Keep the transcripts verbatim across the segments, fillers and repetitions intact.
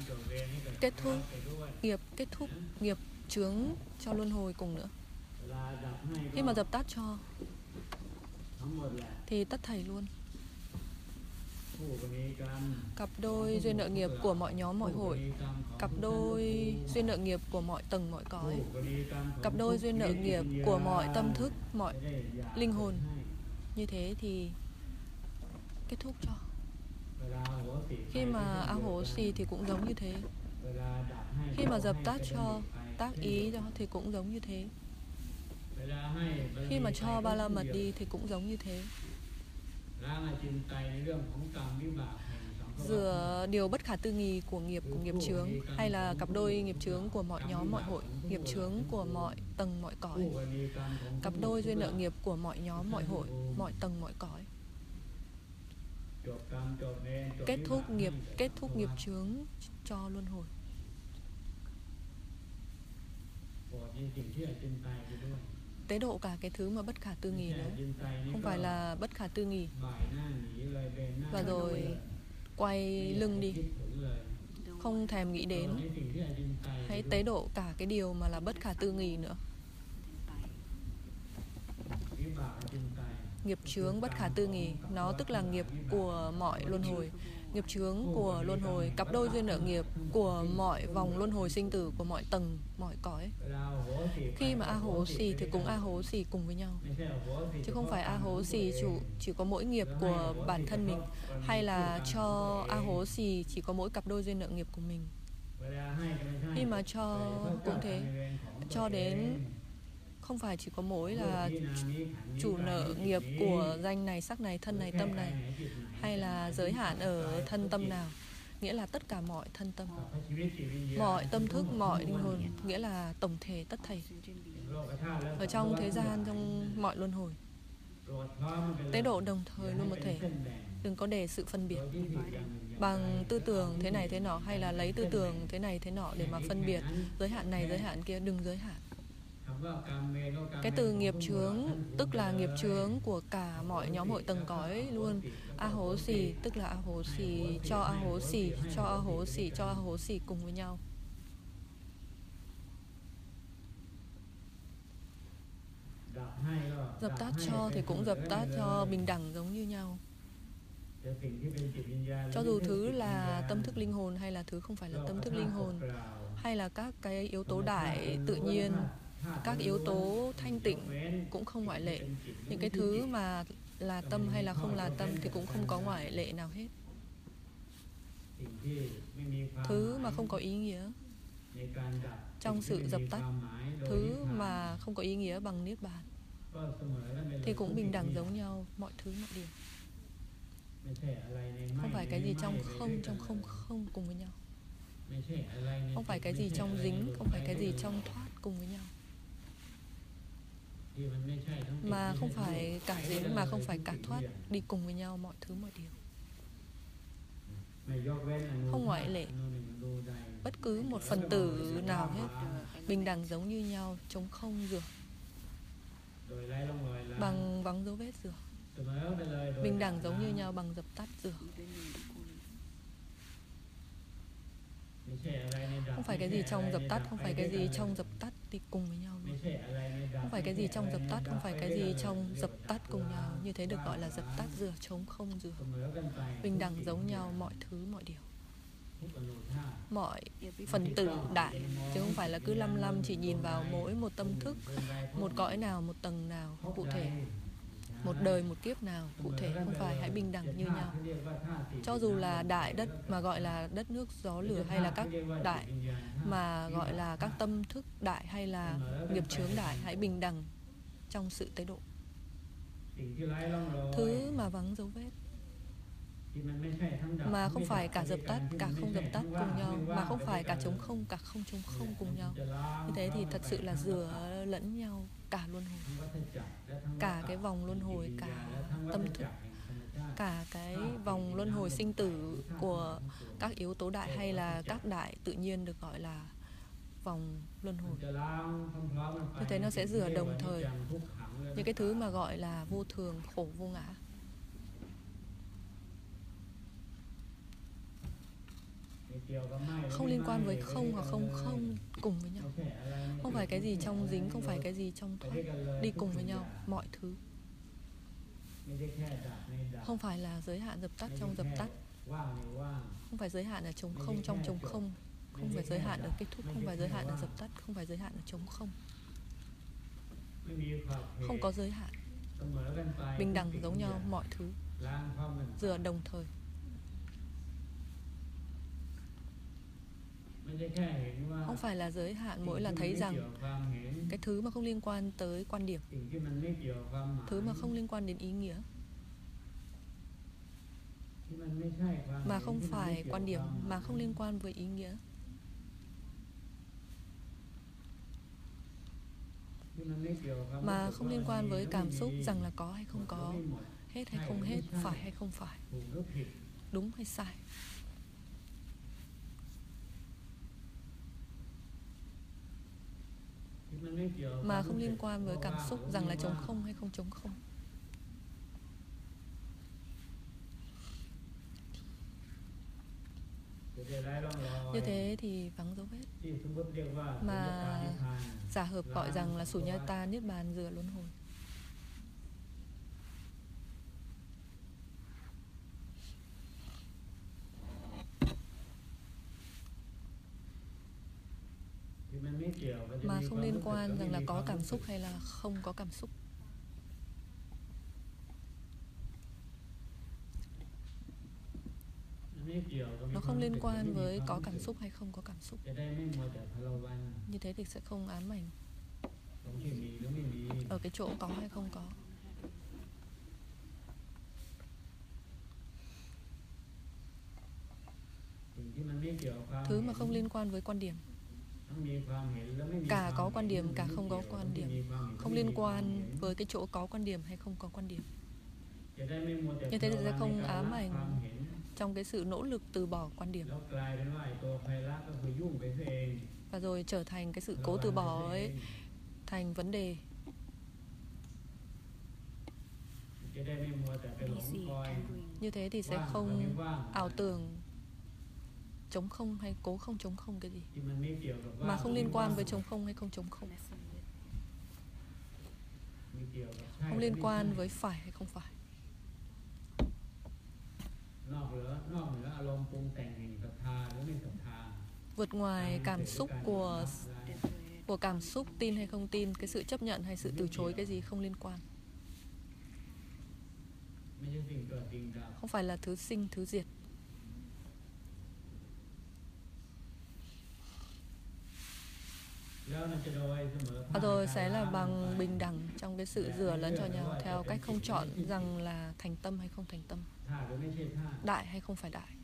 kết thúc nghiệp, kết thúc nghiệp chướng cho luân hồi cùng nữa. Khi mà dập tắt cho thì tất thảy luôn. Cặp đôi duyên nợ nghiệp của mọi nhóm mọi hội, cặp đôi duyên nợ nghiệp của mọi tầng mọi cõi, cặp đôi duyên nợ nghiệp của mọi tâm thức, mọi linh hồn. Như thế thì kết thúc cho. Khi mà a hố xì thì cũng giống như thế. Khi mà dập tắt cho, tác ý cho thì cũng giống như thế. Khi mà cho ba la mật đi thì cũng giống như thế. Giữa điều bất khả tư nghị của nghiệp, của nghiệp chướng, hay là cặp đôi nghiệp chướng của mọi nhóm mọi hội, nghiệp chướng của mọi tầng mọi cõi, cặp đôi duyên nợ nghiệp của mọi nhóm mọi hội, mọi tầng mọi cõi. Kết thúc nghiệp, kết thúc nghiệp chướng cho luân hồi. Tế độ cả cái thứ mà bất khả tư nghị nữa. Không phải là bất khả tư nghị và rồi quay lưng đi, không thèm nghĩ đến. Hãy tế độ cả cái điều mà là bất khả tư nghị nữa. Nghiệp chướng bất khả tư nghị, nó tức là nghiệp của mọi luân hồi, nghiệp chướng của luân hồi, cặp đôi duyên nợ nghiệp của mọi vòng luân hồi sinh tử, của mọi tầng, mọi cõi. Khi mà a hố xì thì cũng a hố xì cùng với nhau, chứ không phải a hố xì chủ chỉ có mỗi nghiệp của bản thân mình, hay là cho a hố xì chỉ có mỗi cặp đôi duyên nợ nghiệp của mình. Khi mà cho cũng thế, cho đến không phải chỉ có mỗi là chủ nợ nghiệp của danh này, sắc này, thân này, tâm này, hay là giới hạn ở thân tâm nào, nghĩa là tất cả mọi thân tâm, mọi tâm thức, mọi linh hồn, nghĩa là tổng thể tất thảy ở trong thế gian, trong mọi luân hồi. Tế độ đồng thời luôn một thể, đừng có để sự phân biệt bằng tư tưởng thế này thế nọ, hay là lấy tư tưởng thế này thế nọ để mà phân biệt giới hạn này, giới hạn kia, đừng giới hạn. Cái từ nghiệp chướng tức là nghiệp chướng của cả mọi nhóm hội tầng cõi luôn. A hố xì tức là a hố xì, cho a hố xì, cho a hố xì, cho a hố xì cùng với nhau. Dập tắt cho thì cũng dập tắt cho bình đẳng giống như nhau. Cho dù thứ là tâm thức linh hồn hay là thứ không phải là tâm thức linh hồn, hay là các cái yếu tố đại tự nhiên, các yếu tố thanh tịnh cũng không ngoại lệ. Những cái thứ mà là tâm hay là không là tâm thì cũng không có ngoại lệ nào hết. Thứ mà không có ý nghĩa trong sự dập tắt, thứ mà không có ý nghĩa bằng niết bàn, thì cũng bình đẳng giống nhau mọi thứ mọi điều. Không phải cái gì trong không, trong không không cùng với nhau. Không phải cái gì trong dính, không phải cái gì trong thoát cùng với nhau. Mà không phải cả dính, mà không phải cả thoát, đi cùng với nhau mọi thứ mọi điều. Không ngoại lệ bất cứ một phần tử nào hết, bình đẳng giống như nhau, trống không rửa, bằng vắng dấu vết rửa, bình đẳng giống như nhau bằng dập tắt rửa. Không phải cái gì trong dập tắt, không phải cái gì trong dập tắt thì cùng với nhau luôn. Không phải cái gì trong dập tắt, không phải cái gì trong dập tắt cùng nhau. Như thế được gọi là dập tắt rửa, trống không rửa, bình đẳng giống nhau mọi thứ mọi điều, mọi phần tử đại, chứ không phải là cứ lăm lăm chỉ nhìn vào mỗi một tâm thức, một cõi nào, một tầng nào cụ thể, một đời một kiếp nào cụ thể. Không phải, hãy bình đẳng như nhau. Cho dù là đại đất mà gọi là đất nước gió lửa, hay là các đại mà gọi là các tâm thức đại, hay là nghiệp chướng đại, hãy bình đẳng trong sự tế độ. Thứ mà vắng dấu vết, mà không phải cả dập tắt, cả không dập tắt cùng nhau, mà không phải cả trống không, cả không trống không cùng nhau. Như thế thì thật sự là rửa lẫn nhau cả luân hồi, cả cái vòng luân hồi, cả tâm thức, cả cái vòng luân hồi sinh tử của các yếu tố đại hay là các đại tự nhiên được gọi là vòng luân hồi. Như thế nó sẽ rửa đồng thời những cái thứ mà gọi là vô thường, khổ, vô ngã. Không liên quan với không hoặc không không cùng với nhau. Không phải cái gì trong dính, không phải cái gì trong thoát, đi cùng với nhau, mọi thứ. Không phải là giới hạn dập tắt trong dập tắt, không phải giới hạn ở trống không trong trống không, không phải giới hạn ở kết thúc, không phải giới hạn ở dập tắt, không phải giới hạn ở trống không. Không có giới hạn, bình đẳng giống nhau mọi thứ, dựa đồng thời. Không phải là giới hạn mỗi là thấy rằng cái thứ mà không liên quan tới quan điểm, thứ mà không liên quan đến ý nghĩa, mà không phải quan điểm, mà không liên quan với ý nghĩa, mà không liên quan với cảm xúc rằng là có hay không có, hết hay không hết, phải hay không phải, đúng hay sai. Mà không liên quan với cảm xúc rằng là trống không hay không trống không. Như thế thì vắng dấu vết, mà giả hợp gọi rằng là Sunyata Niết Bàn dừa luân hồi. Mà không liên quan rằng là có cảm xúc hay là không có cảm xúc. Nó không liên quan với có cảm xúc hay không có cảm xúc. Như thế thì sẽ không ám ảnh ở cái chỗ có hay không có. Thứ mà không liên quan với quan điểm, cả có quan điểm, cả không có quan điểm, không liên quan với cái chỗ có quan điểm hay không có quan điểm. Như thế thì sẽ không ám ảnh trong cái sự nỗ lực từ bỏ quan điểm, và rồi trở thành cái sự cố từ bỏ ấy thành vấn đề. Như thế thì sẽ không ảo tưởng trống không hay cố không trống không cái gì, mà không liên quan với trống không hay không trống không, không liên quan với phải hay không phải. Vượt ngoài cảm xúc của của cảm xúc tin hay không tin, cái sự chấp nhận hay sự từ chối cái gì không liên quan. Không phải là thứ sinh thứ diệt. Và rồi sẽ là bằng bình đẳng trong cái sự rửa lẫn cho nhau theo cách không chọn rằng là thành tâm hay không thành tâm, đại hay không phải đại.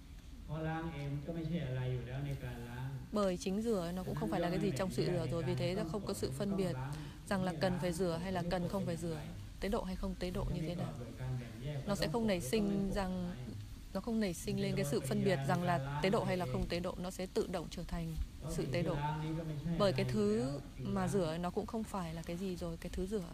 Bởi chính rửa nó cũng không phải là cái gì trong sự rửa rồi, vì thế nó không có sự phân biệt rằng là cần phải rửa hay là cần không phải rửa, tế độ hay không tế độ như thế nào. Nó sẽ không nảy sinh rằng nó không nảy sinh lên cái sự phân biệt rằng là tế độ hay là không tế độ, nó sẽ tự động trở thành sự tế độ. Bởi cái thứ mà rửa nó cũng không phải là cái gì rồi, cái thứ rửa.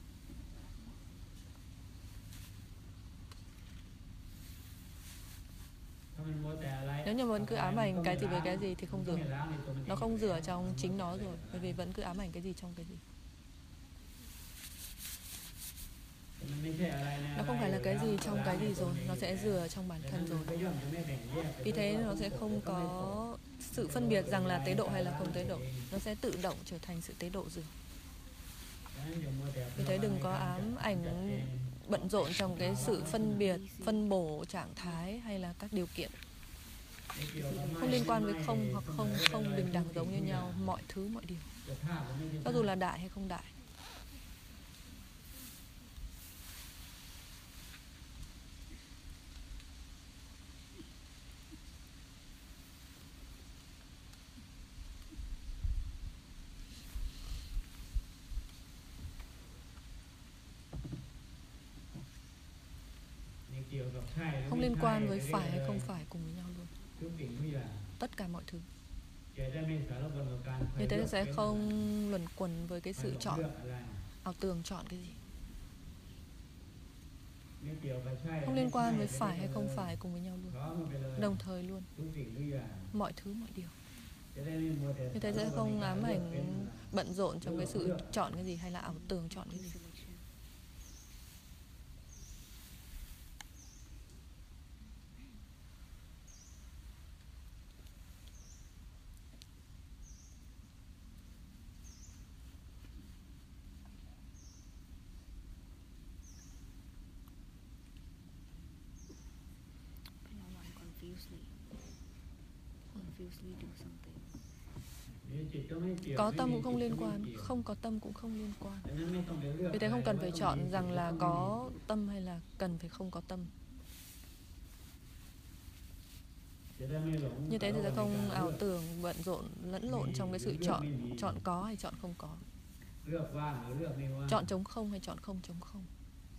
Nếu như vẫn cứ ám ảnh cái gì với cái gì thì không rửa. Nó không rửa trong chính nó rồi, bởi vì vẫn cứ ám ảnh cái gì trong cái gì. Nó không phải là cái gì trong cái gì rồi, nó sẽ rửa trong bản thân rồi. Vì thế nó sẽ không có sự phân biệt rằng là tế độ hay là không tế độ, nó sẽ tự động trở thành sự tế độ rửa. Vì thế đừng có ám ảnh bận rộn trong cái sự phân biệt, phân bổ trạng thái hay là các điều kiện. Không liên quan với không hoặc không, không bình đẳng giống như nhau, mọi thứ, mọi điều. Cho dù là đại hay không đại. Không liên quan với phải hay không phải cùng với nhau luôn. Tất cả mọi thứ. Như thế sẽ không luẩn quẩn với cái sự chọn, ảo tưởng chọn cái gì. Không liên quan với phải hay không phải cùng với nhau luôn, đồng thời luôn, mọi thứ mọi điều. Như thế sẽ không ám ảnh bận rộn trong cái sự chọn cái gì hay là ảo tưởng chọn cái gì. Có tâm cũng không liên quan, không có tâm cũng không liên quan. Vì thế không cần phải chọn rằng là có tâm hay là cần phải không có tâm. Như thế thì sẽ không ảo tưởng, bận rộn, lẫn lộn trong cái sự chọn, chọn có hay chọn không có, chọn trống không hay chọn không trống không.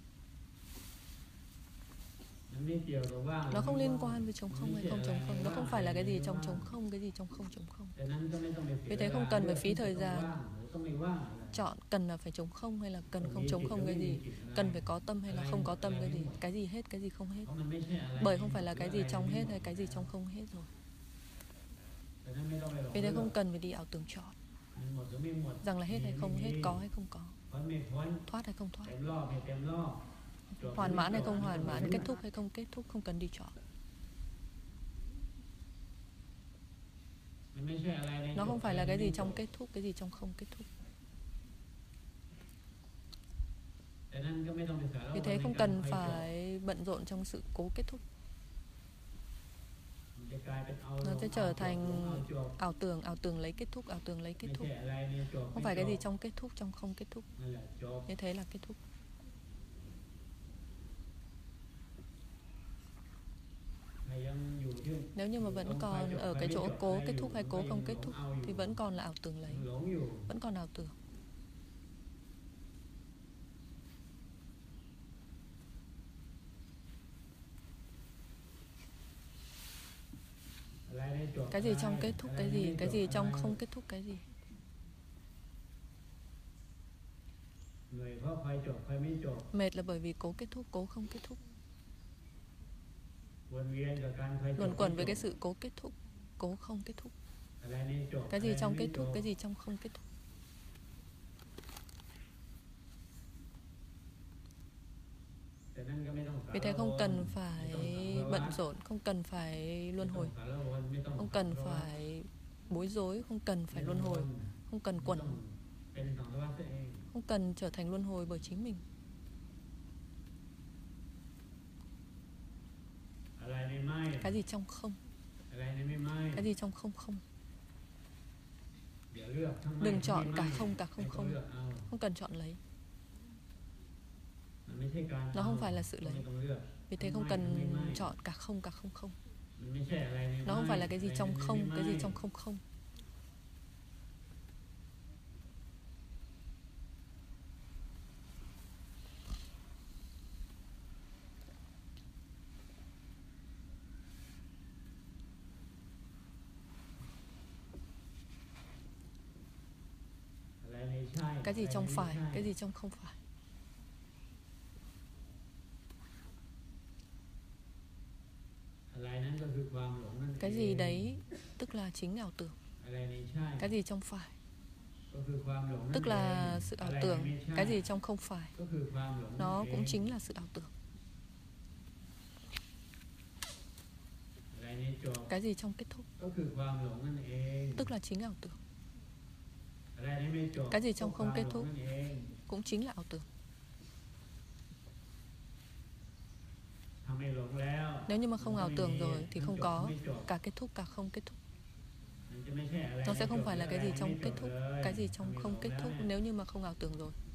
Nó không liên quan với trống không hay không trống không. Nó không phải là cái gì trong trống không, cái gì trong không trống không. Vì thế không cần phải phí thời gian chọn cần là phải trống không hay là cần không trống không cái gì, cần phải có tâm hay là không có tâm cái gì, cái gì hết, cái gì không hết. Bởi không phải là cái gì trong hết hay cái gì trong không hết rồi. Vì thế không cần phải đi ảo tưởng chọn rằng là hết hay không hết, có hay không có, thoát hay không thoát, hoàn mãn hay không hoàn mãn, kết thúc hay không kết thúc, không cần đi chọn. Nó không phải là cái gì trong kết thúc, cái gì trong không kết thúc. Vì thế không cần phải bận rộn trong sự cố kết thúc. Nó sẽ trở thành ảo tưởng, ảo tưởng lấy kết thúc, ảo tưởng lấy kết thúc. Không phải cái gì trong kết thúc, trong không kết thúc. Như thế là kết thúc. Nếu như mà vẫn còn ở cái chỗ cố kết thúc hay cố không kết thúc thì vẫn còn là ảo tưởng lấy, vẫn còn ảo tưởng. Cái gì trong kết thúc cái gì, cái gì trong không kết thúc cái gì. Mệt là bởi vì cố kết thúc, cố không kết thúc. Luẩn quẩn với cái sự cố kết thúc, cố không kết thúc. Cái gì trong kết thúc, cái gì trong không kết thúc. Vì thế không cần phải bận rộn, không cần phải luân hồi, không cần phải bối rối, không cần phải luân hồi, không cần quẩn, không cần trở thành luân hồi bởi chính mình. Cái gì trong không, cái gì trong không không. Đừng chọn cả không cả không không, không cần chọn lấy. Nó không phải là sự lấy. Vì thế không cần chọn cả không cả không không. Nó không phải là cái gì trong không, cái gì trong không không. Cái gì trong phải, cái gì trong không phải. Cái gì đấy tức là chính ảo tưởng. Cái gì trong phải tức là sự ảo tưởng. Cái gì trong không phải nó cũng chính là sự ảo tưởng. Cái gì trong kết thúc tức là chính ảo tưởng. Cái gì trong không kết thúc cũng chính là ảo tưởng. Nếu như mà không ảo tưởng rồi thì không có cả kết thúc cả không kết thúc. Nó sẽ không phải là cái gì trong kết thúc, cái gì trong không kết thúc nếu như mà không ảo tưởng rồi.